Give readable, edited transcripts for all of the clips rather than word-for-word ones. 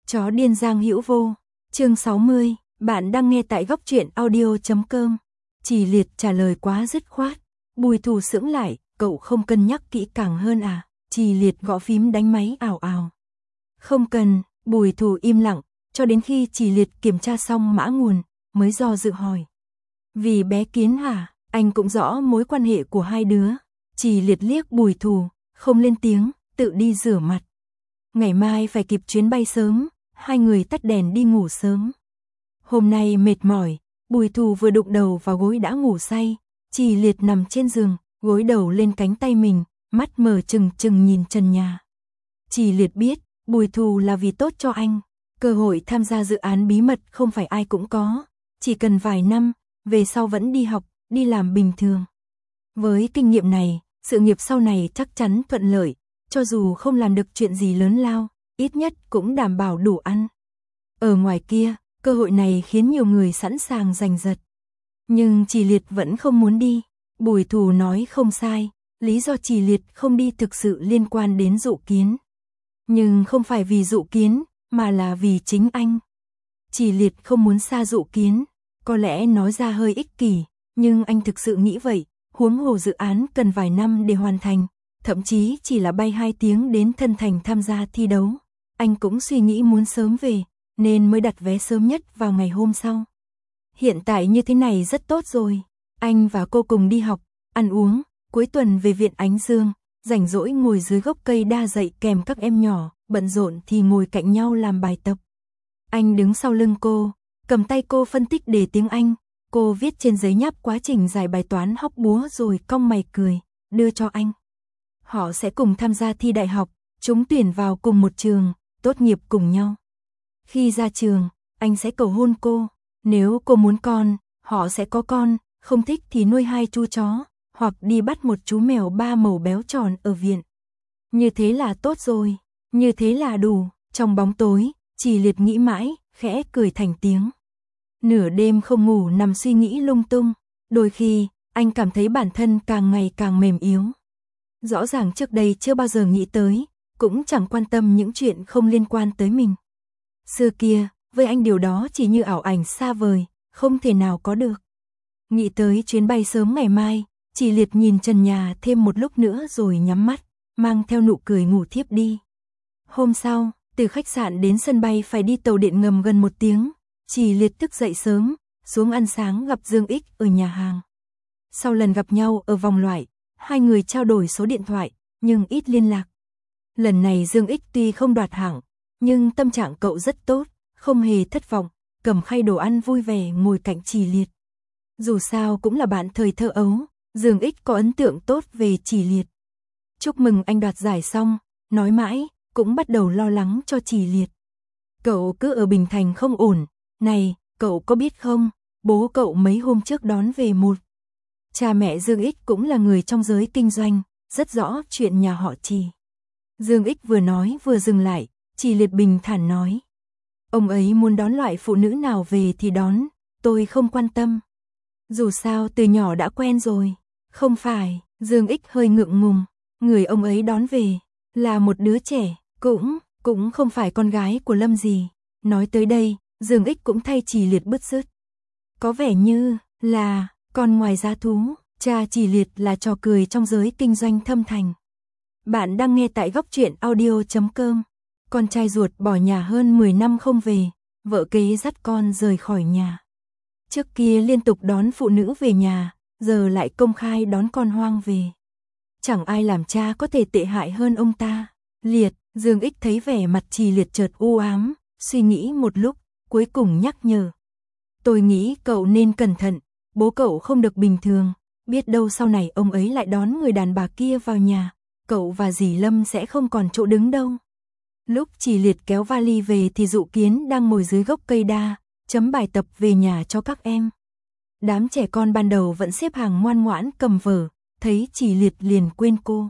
Chó điên Giang Hữu Vô, chương 60, bạn đang nghe tại góc truyện audio.com. Chỉ Liệt trả lời quá dứt khoát. Bùi Thù sững lại, cậu không cân nhắc kỹ càng hơn à? Chỉ Liệt gõ phím đánh máy ào ào. Không cần, Bùi Thù im lặng, cho đến khi Chỉ Liệt kiểm tra xong mã nguồn, mới do dự hỏi. Vì bé Kiến hả? Anh cũng rõ mối quan hệ của hai đứa. Chỉ Liệt liếc Bùi Thù, không lên tiếng, tự đi rửa mặt. Ngày mai phải kịp chuyến bay sớm, hai người tắt đèn đi ngủ sớm. Hôm nay mệt mỏi, Bùi Thù vừa đụng đầu vào gối đã ngủ say. Chỉ Liệt nằm trên giường, gối đầu lên cánh tay mình, mắt mở trừng trừng nhìn trần nhà. Chỉ Liệt biết, Bùi Thù là vì tốt cho anh. Cơ hội tham gia dự án bí mật không phải ai cũng có. Chỉ cần vài năm, về sau vẫn đi học, đi làm bình thường. Với kinh nghiệm này, sự nghiệp sau này chắc chắn thuận lợi. Cho dù không làm được chuyện gì lớn lao, ít nhất cũng đảm bảo đủ ăn. Ở ngoài kia, cơ hội này khiến nhiều người sẵn sàng giành giật. Nhưng Chỉ Liệt vẫn không muốn đi. Bùi Thù nói không sai, lý do Chỉ Liệt không đi thực sự liên quan đến Dụ Kiến. Nhưng không phải vì Dụ Kiến, mà là vì chính anh. Chỉ Liệt không muốn xa Dụ Kiến, có lẽ nói ra hơi ích kỷ, nhưng anh thực sự nghĩ vậy, huống hồ dự án cần vài năm để hoàn thành. Thậm chí chỉ là bay 2 tiếng đến Thân Thành tham gia thi đấu. Anh cũng suy nghĩ muốn sớm về, nên mới đặt vé sớm nhất vào ngày hôm sau. Hiện tại như thế này rất tốt rồi. Anh và cô cùng đi học, ăn uống, cuối tuần về viện Ánh Dương, rảnh rỗi ngồi dưới gốc cây đa dạy kèm các em nhỏ, bận rộn thì ngồi cạnh nhau làm bài tập. Anh đứng sau lưng cô, cầm tay cô phân tích đề tiếng Anh. Cô viết trên giấy nháp quá trình giải bài toán hóc búa rồi cong mày cười, đưa cho anh. Họ sẽ cùng tham gia thi đại học, trúng tuyển vào cùng một trường, tốt nghiệp cùng nhau. Khi ra trường, anh sẽ cầu hôn cô. Nếu cô muốn con, họ sẽ có con, không thích thì nuôi 2 chú chó, hoặc đi bắt một chú mèo 3 màu béo tròn ở viện. Như thế là tốt rồi, như thế là đủ. Trong bóng tối, Chỉ Liệt nghĩ mãi, khẽ cười thành tiếng. Nửa đêm không ngủ nằm suy nghĩ lung tung, đôi khi, anh cảm thấy bản thân càng ngày càng mềm yếu. Rõ ràng trước đây chưa bao giờ nghĩ tới, cũng chẳng quan tâm những chuyện không liên quan tới mình. Xưa kia, với anh điều đó chỉ như ảo ảnh xa vời, không thể nào có được. Nghĩ tới chuyến bay sớm ngày mai, Chỉ Liệt nhìn trần nhà thêm một lúc nữa rồi nhắm mắt, mang theo nụ cười ngủ thiếp đi. Hôm sau, từ khách sạn đến sân bay phải đi tàu điện ngầm gần 1 tiếng. Chỉ Liệt thức dậy sớm, xuống ăn sáng gặp Dương Ích ở nhà hàng. Sau lần gặp nhau ở vòng loại, hai người trao đổi số điện thoại, nhưng ít liên lạc. Lần này Dương Ích tuy không đoạt hạng, nhưng tâm trạng cậu rất tốt, không hề thất vọng, cầm khay đồ ăn vui vẻ ngồi cạnh Chỉ Liệt. Dù sao cũng là bạn thời thơ ấu, Dương Ích có ấn tượng tốt về Chỉ Liệt. Chúc mừng anh đoạt giải xong, nói mãi, cũng bắt đầu lo lắng cho Chỉ Liệt. Cậu cứ ở Bình Thành không ổn, này, cậu có biết không, bố cậu mấy hôm trước đón về một. Cha mẹ Dương Ích cũng là người trong giới kinh doanh, rất rõ chuyện nhà họ Chỉ. Dương Ích vừa nói vừa dừng lại, Chỉ Liệt bình thản nói. Ông ấy muốn đón loại phụ nữ nào về thì đón, tôi không quan tâm. Dù sao từ nhỏ đã quen rồi. Không phải, Dương Ích hơi ngượng ngùng, người ông ấy đón về là một đứa trẻ, cũng không phải con gái của Lâm gì. Nói tới đây, Dương Ích cũng thay Chỉ Liệt bứt rứt. Có vẻ như là con ngoài giá thú, cha Chỉ Liệt là trò cười trong giới kinh doanh thâm thành. Bạn đang nghe tại góc truyện audio.com. Con trai ruột bỏ nhà hơn 10 năm không về, vợ kế dắt con rời khỏi nhà. Trước kia liên tục đón phụ nữ về nhà, giờ lại công khai đón con hoang về. Chẳng ai làm cha có thể tệ hại hơn ông ta. Liệt, Dương Ích thấy vẻ mặt Chỉ Liệt chợt u ám, suy nghĩ một lúc, cuối cùng nhắc nhở. Tôi nghĩ cậu nên cẩn thận, bố cậu không được bình thường, biết đâu sau này ông ấy lại đón người đàn bà kia vào nhà, cậu và dì Lâm sẽ không còn chỗ đứng đâu. Lúc Chỉ Liệt kéo vali về thì Dụ Kiến đang ngồi dưới gốc cây đa, chấm bài tập về nhà cho các em. Đám trẻ con ban đầu vẫn xếp hàng ngoan ngoãn cầm vở, thấy Chỉ Liệt liền quên cô.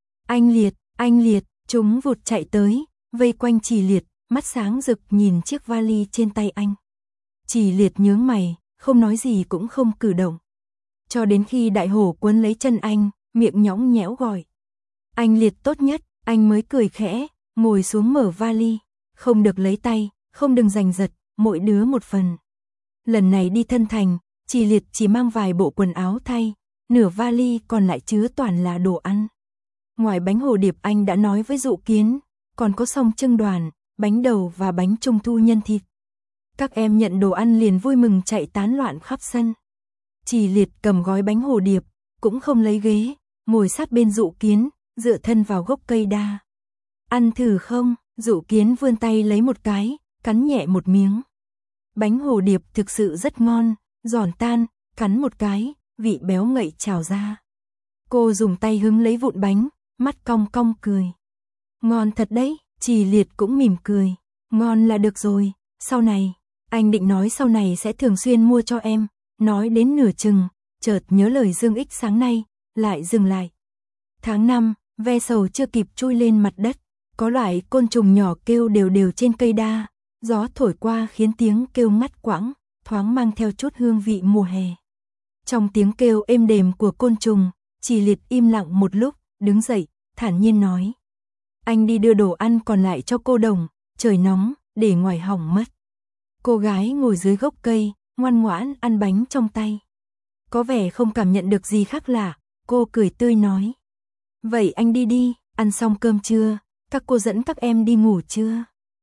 Anh Liệt, chúng vụt chạy tới, vây quanh Chỉ Liệt, mắt sáng rực nhìn chiếc vali trên tay anh. Chỉ Liệt nhướng mày, không nói gì cũng không cử động. Cho đến khi đại hổ quấn lấy chân anh, miệng nhõng nhẽo gọi. Anh Liệt tốt nhất, anh mới cười khẽ, ngồi xuống mở vali. không được lấy tay, không đừng giành giật, mỗi đứa một phần. Lần này đi Thân Thành, Chỉ Liệt chỉ mang vài bộ quần áo thay, nửa vali còn lại chứa toàn là đồ ăn. Ngoài bánh hồ điệp anh đã nói với Dụ Kiến, còn có song trưng đoàn, bánh đậu và bánh trung thu nhân thịt. Các em nhận đồ ăn liền vui mừng chạy tán loạn khắp sân. Chỉ Liệt cầm gói bánh hồ điệp, cũng không lấy ghế, ngồi sát bên Dụ Kiến, dựa thân vào gốc cây đa. Ăn thử không? Dụ Kiến vươn tay lấy một cái, cắn nhẹ một miếng. Bánh hồ điệp thực sự rất ngon, giòn tan, cắn một cái, vị béo ngậy trào ra. Cô dùng tay hứng lấy vụn bánh, mắt cong cong cười. Ngon thật đấy, Chỉ Liệt cũng mỉm cười. Ngon là được rồi, sau này, anh định nói sau này sẽ thường xuyên mua cho em. Nói đến nửa chừng, chợt nhớ lời Dương Ích sáng nay, lại dừng lại. Tháng 5, ve sầu chưa kịp chui lên mặt đất, có loại côn trùng nhỏ kêu đều đều trên cây đa, gió thổi qua khiến tiếng kêu ngắt quãng, thoáng mang theo chút hương vị mùa hè. Trong tiếng kêu êm đềm của côn trùng, Chỉ Liệt im lặng một lúc, đứng dậy, thản nhiên nói. Anh đi đưa đồ ăn còn lại cho cô Đồng, trời nóng, để ngoài hỏng mất. Cô gái ngồi dưới gốc cây, ngoan ngoãn ăn bánh trong tay. Có vẻ không cảm nhận được gì khác lạ, cô cười tươi nói. Vậy anh đi đi, ăn xong cơm chưa, các cô dẫn các em đi ngủ chưa?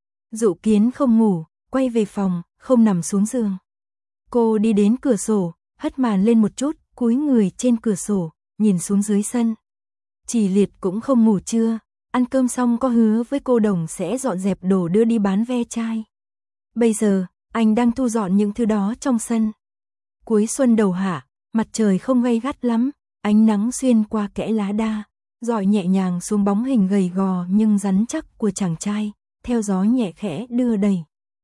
Dụ Kiến không ngủ, quay về phòng, không nằm xuống giường. Cô đi đến cửa sổ, hất màn lên một chút, cúi người trên cửa sổ, nhìn xuống dưới sân. Chỉ Liệt cũng không ngủ trưa, ăn cơm xong có hứa với cô Đồng sẽ dọn dẹp đồ đưa đi bán ve chai. Bây giờ, anh đang thu dọn những thứ đó trong sân. Cuối xuân đầu hạ, mặt trời không gay gắt lắm, ánh nắng xuyên qua kẽ lá đa, rọi nhẹ nhàng xuống bóng hình gầy gò nhưng rắn chắc của chàng trai, theo gió nhẹ khẽ đưa đẩy.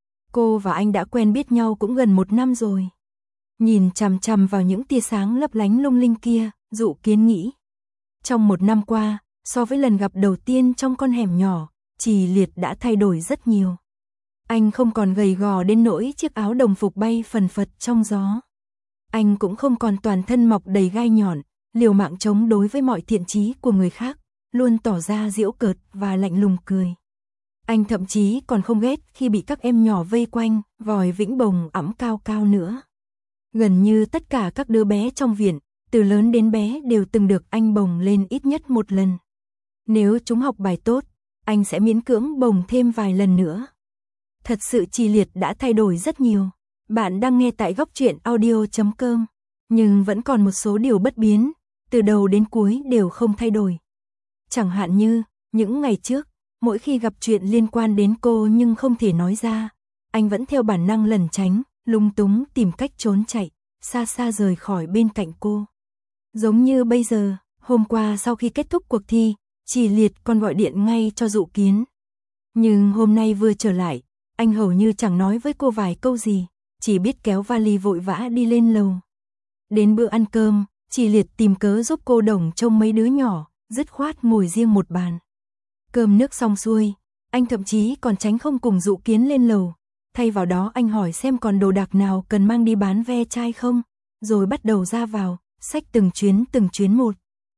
Cô và anh đã quen biết nhau cũng gần 1 năm rồi. Nhìn chằm chằm vào những tia sáng lấp lánh lung linh kia, Dụ Kiến nghĩ. Trong 1 năm qua, so với lần gặp đầu tiên trong con hẻm nhỏ, Chỉ Liệt đã thay đổi rất nhiều. Anh không còn gầy gò đến nỗi chiếc áo đồng phục bay phần phật trong gió. Anh cũng không còn toàn thân mọc đầy gai nhọn, liều mạng chống đối với mọi thiện chí của người khác, luôn tỏ ra giễu cợt và lạnh lùng cười. Anh thậm chí còn không ghét khi bị các em nhỏ vây quanh, vòi vĩnh bồng ẵm cao cao nữa. Gần như tất cả các đứa bé trong viện, từ lớn đến bé đều từng được anh bồng lên ít nhất 1 lần. Nếu chúng học bài tốt, anh sẽ miễn cưỡng bồng thêm vài lần nữa. Thật sự Chỉ Liệt đã thay đổi rất nhiều. Bạn đang nghe tại Góc Truyện Audio.com, nhưng vẫn còn một số điều bất biến, từ đầu đến cuối đều không thay đổi. Chẳng hạn như, những ngày trước, mỗi khi gặp chuyện liên quan đến cô nhưng không thể nói ra, anh vẫn theo bản năng lẩn tránh, lung túng tìm cách trốn chạy, xa xa rời khỏi bên cạnh cô. Giống như bây giờ, hôm qua sau khi kết thúc cuộc thi, Chỉ Liệt còn gọi điện ngay cho Dụ Kiến. Nhưng hôm nay vừa trở lại, anh hầu như chẳng nói với cô vài câu gì, chỉ biết kéo vali vội vã đi lên lầu. Đến bữa ăn cơm, Chỉ Liệt tìm cớ giúp cô Đồng trông mấy đứa nhỏ, dứt khoát ngồi riêng một bàn. Cơm nước xong xuôi, anh thậm chí còn tránh không cùng Dụ Kiến lên lầu. Thay vào đó anh hỏi xem còn đồ đạc nào cần mang đi bán ve chai không, rồi bắt đầu ra vào, xách từng chuyến một.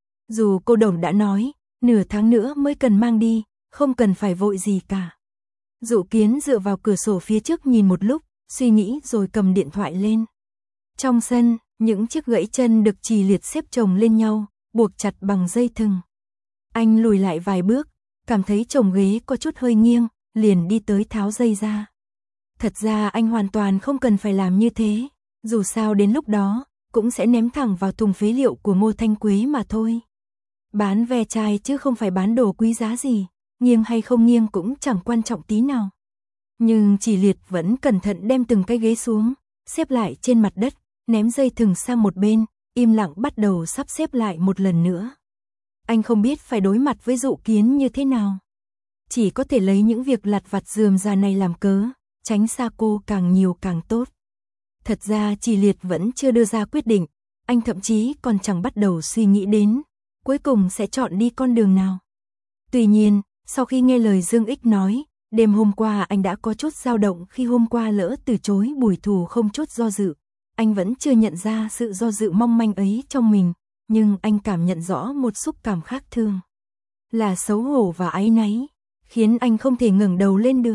Dù cô Đồng đã nói, nửa tháng nữa mới cần mang đi, không cần phải vội gì cả. Dụ Kiến dựa vào cửa sổ phía trước nhìn một lúc, suy nghĩ rồi cầm điện thoại lên. Trong sân, những chiếc gãy chân được Chỉ Liệt xếp chồng lên nhau, buộc chặt bằng dây thừng. Anh lùi lại vài bước, cảm thấy chồng ghế có chút hơi nghiêng, liền đi tới tháo dây ra. Thật ra anh hoàn toàn không cần phải làm như thế, dù sao đến lúc đó, cũng sẽ ném thẳng vào thùng phế liệu của Ngô Thanh Quế mà thôi. Bán ve chai chứ không phải bán đồ quý giá gì, nghiêng hay không nghiêng cũng chẳng quan trọng tí nào. Nhưng Chỉ Liệt vẫn cẩn thận đem từng cái ghế xuống, xếp lại trên mặt đất, ném dây thừng sang một bên, im lặng bắt đầu sắp xếp lại một lần nữa. Anh không biết phải đối mặt với Dụ Kiến như thế nào. Chỉ có thể lấy những việc lặt vặt rườm rà này làm cớ, tránh xa cô càng nhiều càng tốt. Thật ra Chỉ Liệt vẫn chưa đưa ra quyết định, anh thậm chí còn chẳng bắt đầu suy nghĩ đến, cuối cùng sẽ chọn đi con đường nào. Tuy nhiên, sau khi nghe lời Dương Ích nói, đêm hôm qua anh đã có chút dao động khi hôm qua lỡ từ chối Bùi Thù không chút do dự. Anh vẫn chưa nhận ra sự do dự mong manh ấy trong mình, nhưng anh cảm nhận rõ một xúc cảm khác thường. Là xấu hổ và áy náy, khiến anh không thể ngẩng đầu lên được.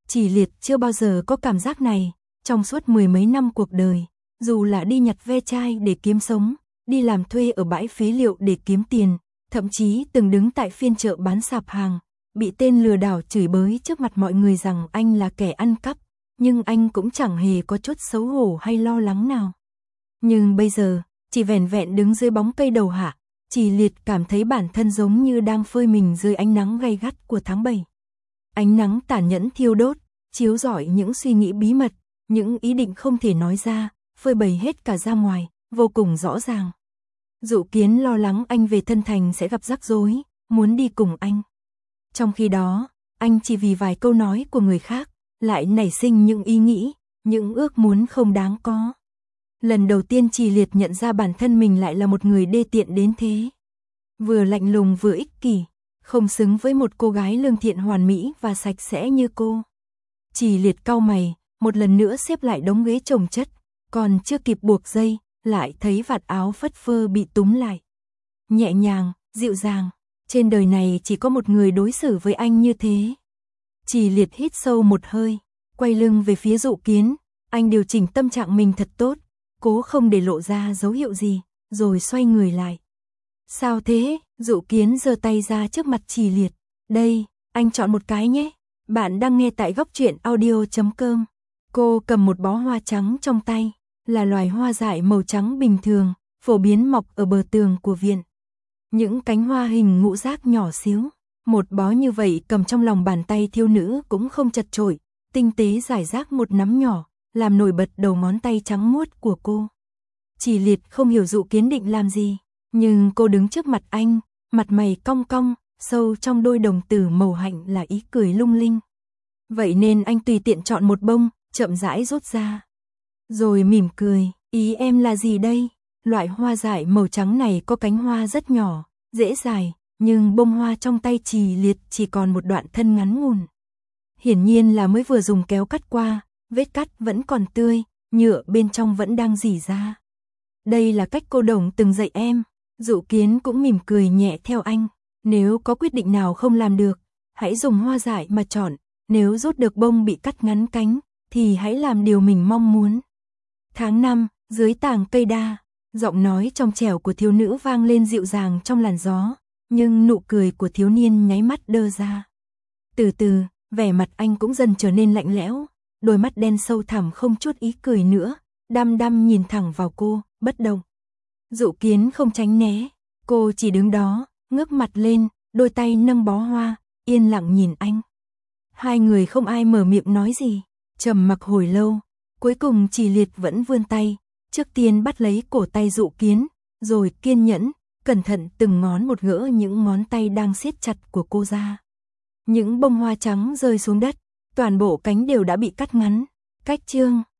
Chỉ Liệt chưa bao giờ có cảm giác này, trong suốt mười mấy năm cuộc đời, dù là đi nhặt ve chai để kiếm sống, đi làm thuê ở bãi phế liệu để kiếm tiền, thậm chí từng đứng tại phiên chợ bán sạp hàng, bị tên lừa đảo chửi bới trước mặt mọi người rằng anh là kẻ ăn cắp, nhưng anh cũng chẳng hề có chút xấu hổ hay lo lắng nào. Nhưng bây giờ, chỉ vẻn vẹn đứng dưới bóng cây đầu hạ, Chỉ Liệt cảm thấy bản thân giống như đang phơi mình dưới ánh nắng gay gắt của tháng 7. Ánh nắng tàn nhẫn thiêu đốt, chiếu rọi những suy nghĩ bí mật, những ý định không thể nói ra, phơi bày hết cả ra ngoài, vô cùng rõ ràng. Dụ Kiến lo lắng anh về Thân Thành sẽ gặp rắc rối, muốn đi cùng anh. Trong khi đó, anh chỉ vì vài câu nói của người khác, lại nảy sinh những ý nghĩ, những ước muốn không đáng có. Lần đầu tiên Chỉ Liệt nhận ra bản thân mình lại là một người đê tiện đến thế. Vừa lạnh lùng vừa ích kỷ, không xứng với một cô gái lương thiện hoàn mỹ và sạch sẽ như cô. Chỉ Liệt cau mày, một lần nữa xếp lại đống ghế chồng chất, còn chưa kịp buộc dây, lại thấy vạt áo phất phơ bị túm lại. Nhẹ nhàng, dịu dàng, trên đời này chỉ có một người đối xử với anh như thế. Chỉ Liệt hít sâu một hơi, quay lưng về phía Dụ Kiến, anh điều chỉnh tâm trạng mình thật tốt, cố không để lộ ra dấu hiệu gì, rồi xoay người lại. Sao thế? Dụ Kiến giơ tay ra trước mặt Chỉ Liệt. Đây, anh chọn một cái nhé. Bạn đang nghe tại góc truyện audio.com. Cô cầm một bó hoa trắng trong tay, là loài hoa dại màu trắng bình thường, phổ biến mọc ở bờ tường của viện. Những cánh hoa hình ngũ giác nhỏ xíu, một bó như vậy cầm trong lòng bàn tay thiếu nữ cũng không chật chội, tinh tế rải rác một nắm nhỏ, làm nổi bật đầu ngón tay trắng muốt của cô. Chỉ Liệt không hiểu Dụ Kiến định làm gì, nhưng cô đứng trước mặt anh, mặt mày cong cong, sâu trong đôi đồng tử màu hạnh là ý cười lung linh. Vậy nên anh tùy tiện chọn một bông, chậm rãi rút ra. Rồi mỉm cười, ý em là gì đây? Loại hoa dại màu trắng này có cánh hoa rất nhỏ, dễ dài, nhưng bông hoa trong tay Chỉ Liệt chỉ còn một đoạn thân ngắn ngủn. Hiển nhiên là mới vừa dùng kéo cắt qua, vết cắt vẫn còn tươi, nhựa bên trong vẫn đang rỉ ra. Đây là cách cô Đồng từng dạy em. Dụ Kiến cũng mỉm cười nhẹ theo anh. Nếu có quyết định nào không làm được, hãy dùng hoa dại mà chọn. Nếu rút được bông bị cắt ngắn cánh, thì hãy làm điều mình mong muốn. Tháng 5, dưới tàng cây đa, giọng nói trong trẻo của thiếu nữ vang lên dịu dàng trong làn gió, nhưng nụ cười của thiếu niên nháy mắt đơ ra. Từ từ, vẻ mặt anh cũng dần trở nên lạnh lẽo, đôi mắt đen sâu thẳm không chút ý cười nữa, đăm đăm nhìn thẳng vào cô, bất động. Dụ Kiến không tránh né, cô chỉ đứng đó, ngước mặt lên, đôi tay nâng bó hoa, yên lặng nhìn anh. Hai người không ai mở miệng nói gì, trầm mặc hồi lâu, cuối cùng Chỉ Liệt vẫn vươn tay, trước tiên bắt lấy cổ tay Dụ Kiến, rồi kiên nhẫn, cẩn thận từng ngón một gỡ những ngón tay đang siết chặt của cô ra. Những bông hoa trắng rơi xuống đất, toàn bộ cánh đều đã bị cắt ngắn. Cách chương